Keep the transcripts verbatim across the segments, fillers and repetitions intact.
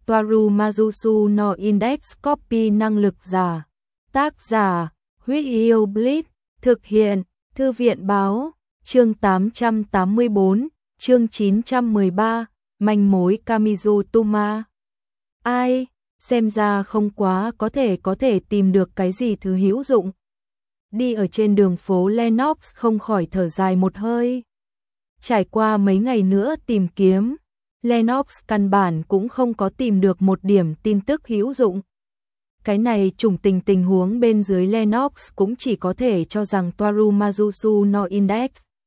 Toaru Mazusu no Index Copy năng lực giả. Tác giả, Huyết Yêu Blitz, thực hiện, Thư viện báo, chương tám trăm tám mươi tư, chương chín trăm mười ba, manh mối Kamizu Tuma. Ai, xem ra không quá có thể có thể tìm được cái gì thứ hữu dụng. Đi ở trên đường phố Lennox không khỏi thở dài một hơi. Trải qua mấy ngày nữa tìm kiếm, Lennox căn bản cũng không có tìm được một điểm tin tức hữu dụng. Cái này trùng tình tình huống bên dưới Lennox cũng chỉ có thể cho rằng Toaru Mazusu no Index.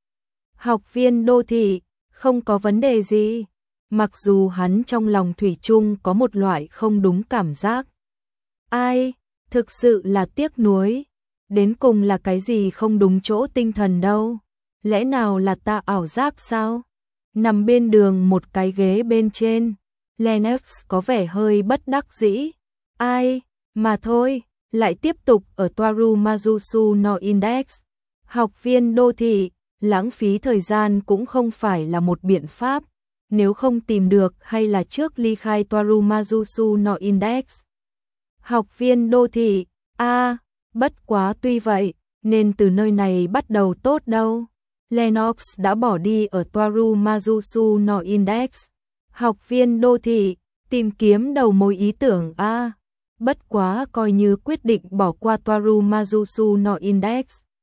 Học viên đô thị, không có vấn đề gì. Mặc dù hắn trong lòng thủy chung có một loại không đúng cảm giác. Ai, thực sự là tiếc nuối. Đến cùng là cái gì không đúng chỗ tinh thần đâu. Lẽ nào là ta ảo giác sao? Nằm bên đường một cái ghế bên trên, Lennox có vẻ hơi bất đắc dĩ. Ai, mà thôi, lại tiếp tục ở Toaru Mazusu no Index. Học viên đô thị, lãng phí thời gian cũng không phải là một biện pháp. Nếu không tìm được hay là trước ly khai Toaru Mazusu no Index. Học viên đô thị, a à, bất quá tuy vậy, nên từ nơi này bắt đầu tốt đâu. Lennox đã bỏ đi ở Toaru Mazusu no Index. Học viên đô thị, tìm kiếm đầu mối ý tưởng a à, bất quá coi như quyết định bỏ qua Toaru Mazusu no Index.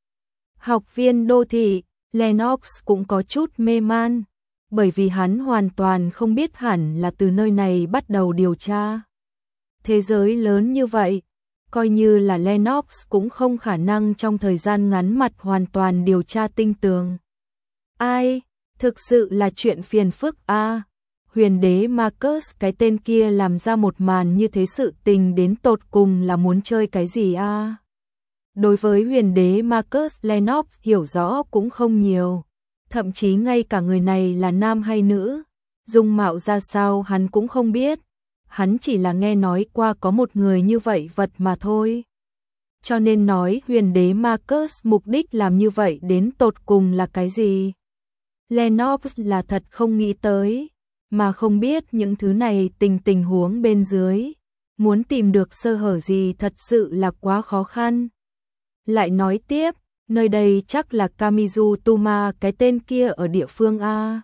Học viên đô thị, Lennox cũng có chút mê man, bởi vì hắn hoàn toàn không biết hẳn là từ nơi này bắt đầu điều tra. Thế giới lớn như vậy, coi như là Lennox cũng không khả năng trong thời gian ngắn mặt hoàn toàn điều tra tinh tường. Ai, thực sự là chuyện phiền phức a. À, huyền đế Marcus cái tên kia làm ra một màn như thế sự tình đến tột cùng là muốn chơi cái gì a? À? Đối với huyền đế Marcus, Lennox hiểu rõ cũng không nhiều. Thậm chí ngay cả người này là nam hay nữ, dung mạo ra sao hắn cũng không biết. Hắn chỉ là nghe nói qua có một người như vậy vật mà thôi. Cho nên nói huyền đế Marcus mục đích làm như vậy đến tột cùng là cái gì? Lennox là thật không nghĩ tới, mà không biết những thứ này tình tình huống bên dưới. Muốn tìm được sơ hở gì thật sự là quá khó khăn. Lại nói tiếp, nơi đây chắc là Kamizu Tuma cái tên kia ở địa phương A.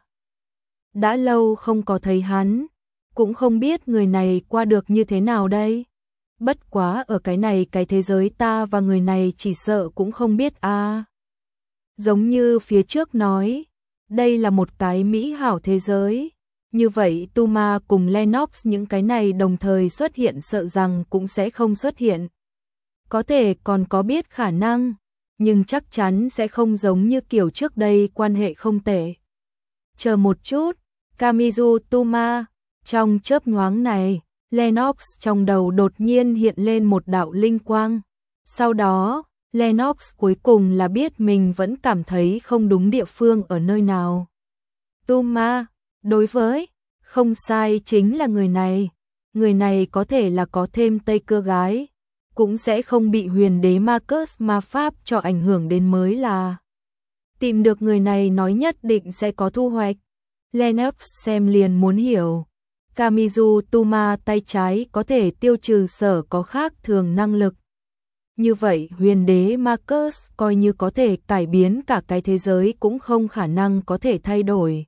Đã lâu không có thấy hắn, cũng không biết người này qua được như thế nào đây. Bất quá ở cái này cái thế giới ta và người này chỉ sợ cũng không biết A. Giống như phía trước nói, đây là một cái mỹ hảo thế giới. Như vậy Tuma cùng Lennox những cái này đồng thời xuất hiện sợ rằng cũng sẽ không xuất hiện. Có thể còn có biết khả năng, nhưng chắc chắn sẽ không giống như kiểu trước đây quan hệ không tệ. Chờ một chút, Kamizu Tuma, trong chớp nhoáng này, Lennox trong đầu đột nhiên hiện lên một đạo linh quang. Sau đó, Lennox cuối cùng là biết mình vẫn cảm thấy không đúng địa phương ở nơi nào. Tuma, đối với, không sai chính là người này. Người này có thể là có thêm Tây Cưa gái, cũng sẽ không bị huyền đế Marcus ma pháp cho ảnh hưởng đến mới là. Tìm được người này nói nhất định sẽ có thu hoạch. Lennox xem liền muốn hiểu. Kamizu Tuma tay trái có thể tiêu trừ sở có khác thường năng lực. Như vậy huyền đế Marcus coi như có thể cải biến cả cái thế giới cũng không khả năng có thể thay đổi.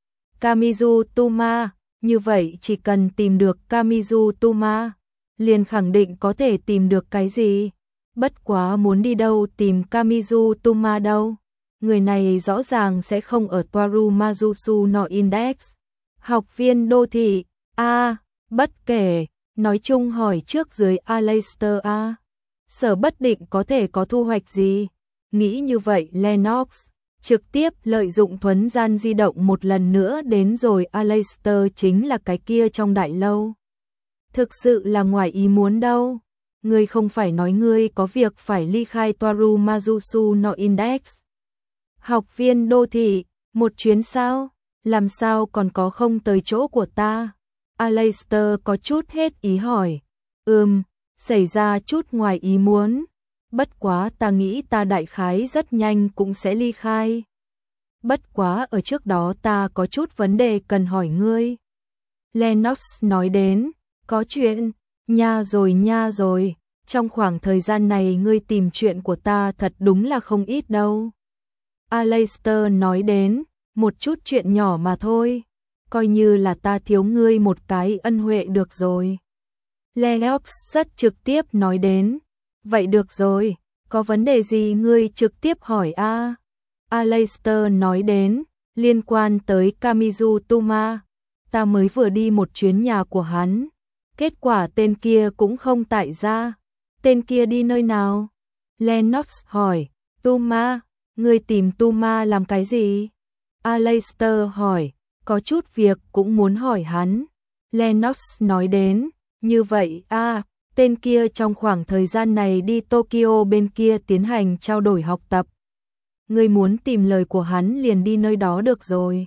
Kamizu Tuma, như vậy chỉ cần tìm được Kamizu Tuma, liền khẳng định có thể tìm được cái gì. Bất quá muốn đi đâu tìm Kamizu Tuma đâu. Người này rõ ràng sẽ không ở Toaru Mazusu no Index. Học viên đô thị, a à, bất kể, nói chung hỏi trước dưới Aleister a. À. Sở bất định có thể có thu hoạch gì. Nghĩ như vậy Lennox trực tiếp lợi dụng thuấn gian di động một lần nữa đến rồi Aleister chính là cái kia trong đại lâu. Thực sự là ngoài ý muốn đâu. Ngươi không phải nói ngươi có việc phải ly khai Toaru Mazusu no Index. Học viên đô thị, một chuyến sao? Làm sao còn có không tới chỗ của ta? Aleister có chút hết ý hỏi. Ừm, xảy ra chút ngoài ý muốn. Bất quá ta nghĩ ta đại khái rất nhanh cũng sẽ ly khai. Bất quá ở trước đó ta có chút vấn đề cần hỏi ngươi. Lennox nói đến, Có chuyện, nha rồi nha rồi, trong khoảng thời gian này ngươi tìm chuyện của ta thật đúng là không ít đâu. Aleister nói đến, một chút chuyện nhỏ mà thôi, coi như là ta thiếu ngươi một cái ân huệ được rồi. Lennox rất trực tiếp nói đến, vậy được rồi, có vấn đề gì ngươi trực tiếp hỏi a. À? Aleister nói đến, liên quan tới Kamizu Tuma, ta mới vừa đi một chuyến nhà của hắn, kết quả tên kia cũng không tại gia. Tên kia đi nơi nào? Lennox hỏi, Tuma, ngươi tìm Tuma làm cái gì? Aleister hỏi, có chút việc cũng muốn hỏi hắn. Lennox nói đến, như vậy a, à, tên kia trong khoảng thời gian này đi Tokyo bên kia tiến hành trao đổi học tập. Ngươi muốn tìm lời của hắn liền đi nơi đó được rồi.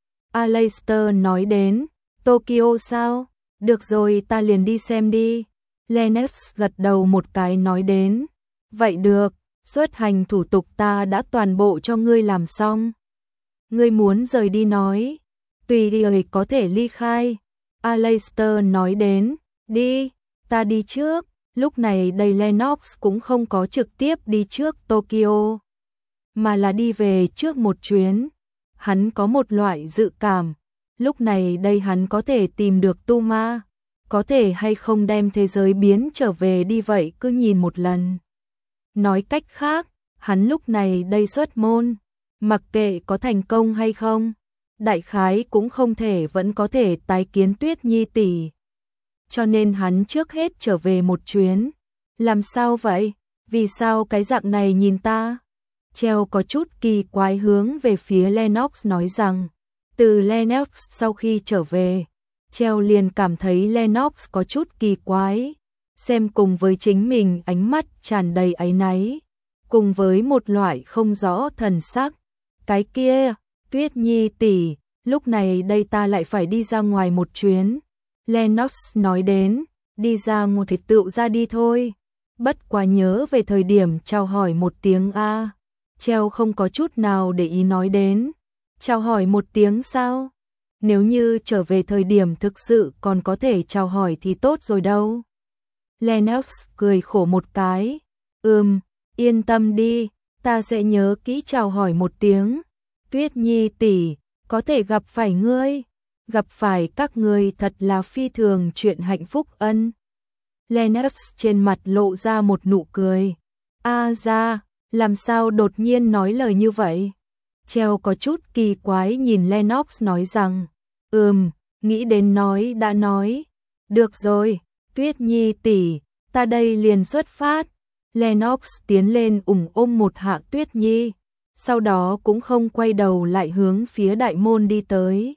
Aleister nói đến, Tokyo sao? Được rồi ta liền đi xem đi. Lennox gật đầu một cái nói đến, vậy được, xuất hành thủ tục ta đã toàn bộ cho ngươi làm xong. Ngươi muốn rời đi nói, tùy người có thể ly khai. Aleister nói đến, đi, ta đi trước. Lúc này đây Lennox cũng không có trực tiếp đi trước Tokyo, mà là đi về trước một chuyến. Hắn có một loại dự cảm, lúc này đây hắn có thể tìm được Tuma, có thể hay không đem thế giới biến trở về đi vậy cứ nhìn một lần. Nói cách khác, hắn lúc này đây xuất môn, mặc kệ có thành công hay không, đại khái cũng không thể vẫn có thể tái kiến Tuyết Nhi tỷ. Cho nên hắn trước hết trở về một chuyến. Làm sao vậy? Vì sao cái dạng này nhìn ta? Treo có chút kỳ quái hướng về phía Lennox nói rằng, từ Lennox sau khi trở về, Treo liền cảm thấy Lennox có chút kỳ quái, xem cùng với chính mình ánh mắt tràn đầy áy náy, cùng với một loại không rõ thần sắc. Cái kia, Tuyết Nhi tỷ, lúc này đây ta lại phải đi ra ngoài một chuyến. Lennox nói đến, đi ra một thì tựu ra đi thôi. Bất quá nhớ về thời điểm chào hỏi một tiếng a. À. Treo không có chút nào để ý nói đến. Chào hỏi một tiếng sao? Nếu như trở về thời điểm thực sự còn có thể chào hỏi thì tốt rồi đâu. Lennox cười khổ một cái. Ừm, yên tâm đi, ta sẽ nhớ kỹ chào hỏi một tiếng. Tuyết Nhi tỷ, có thể gặp phải ngươi, gặp phải các ngươi thật là phi thường chuyện hạnh phúc ân. Lennox trên mặt lộ ra một nụ cười. A ra, làm sao đột nhiên nói lời như vậy? Treo có chút kỳ quái nhìn Lennox nói rằng, ừm, nghĩ đến nói đã nói. Được rồi, Tuyết Nhi tỷ, ta đây liền xuất phát. Lennox tiến lên ủng ôm một hạ Tuyết Nhi, sau đó cũng không quay đầu lại hướng phía đại môn đi tới.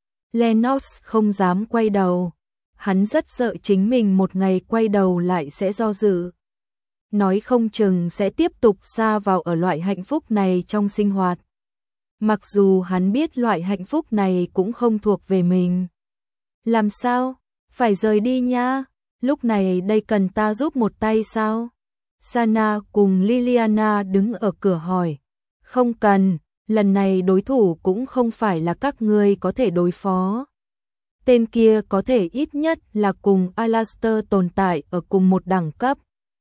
Lennox không dám quay đầu, hắn rất sợ chính mình một ngày quay đầu lại sẽ do dự. Nói không chừng sẽ tiếp tục sa vào ở loại hạnh phúc này trong sinh hoạt. Mặc dù hắn biết loại hạnh phúc này cũng không thuộc về mình. Làm sao? Phải rời đi nha. Lúc này đây cần ta giúp một tay sao? Sana cùng Liliana đứng ở cửa hỏi. Không cần, lần này đối thủ cũng không phải là các ngươi có thể đối phó. Tên kia có thể ít nhất là cùng Aleister tồn tại ở cùng một đẳng cấp.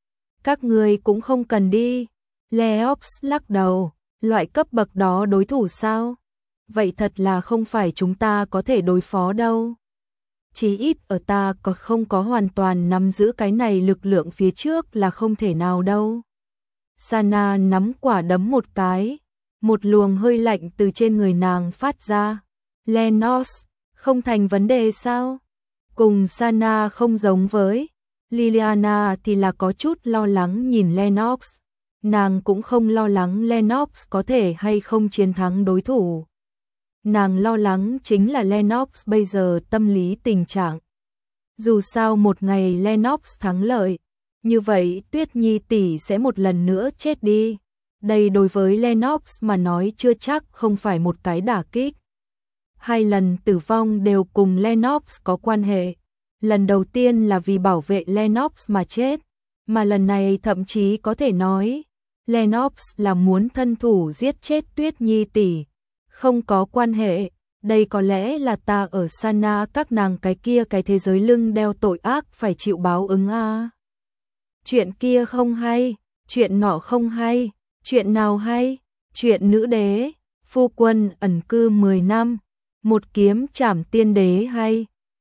Các ngươi cũng không cần đi. Leox lắc đầu, loại cấp bậc đó đối thủ sao? Vậy thật là không phải chúng ta có thể đối phó đâu. Chỉ ít ở ta có không có hoàn toàn nắm giữ cái này lực lượng phía trước là không thể nào đâu. Sana nắm quả đấm một cái, một luồng hơi lạnh từ trên người nàng phát ra. Lennox, không thành vấn đề sao? Cùng Sana không giống với Liliana thì là có chút lo lắng nhìn Lennox. Nàng cũng không lo lắng Lennox có thể hay không chiến thắng đối thủ. Nàng lo lắng chính là Lennox bây giờ tâm lý tình trạng. Dù sao một ngày Lennox thắng lợi, như vậy Tuyết Nhi tỷ sẽ một lần nữa chết đi. Đây đối với Lennox mà nói chưa chắc không phải một cái đả kích. Hai lần tử vong đều cùng Lennox có quan hệ. Lần đầu tiên là vì bảo vệ Lennox mà chết, mà lần này thậm chí có thể nói Lennox là muốn thân thủ giết chết Tuyết Nhi tỷ. Không có quan hệ, Đây có lẽ là ta ở Sana các nàng cái kia cái thế giới lưng đeo tội ác phải chịu báo ứng a. À. Chuyện kia không hay, chuyện nọ không hay, chuyện nào hay? Chuyện nữ đế, phu quân ẩn cư mười năm, một kiếm trảm tiên đế hay.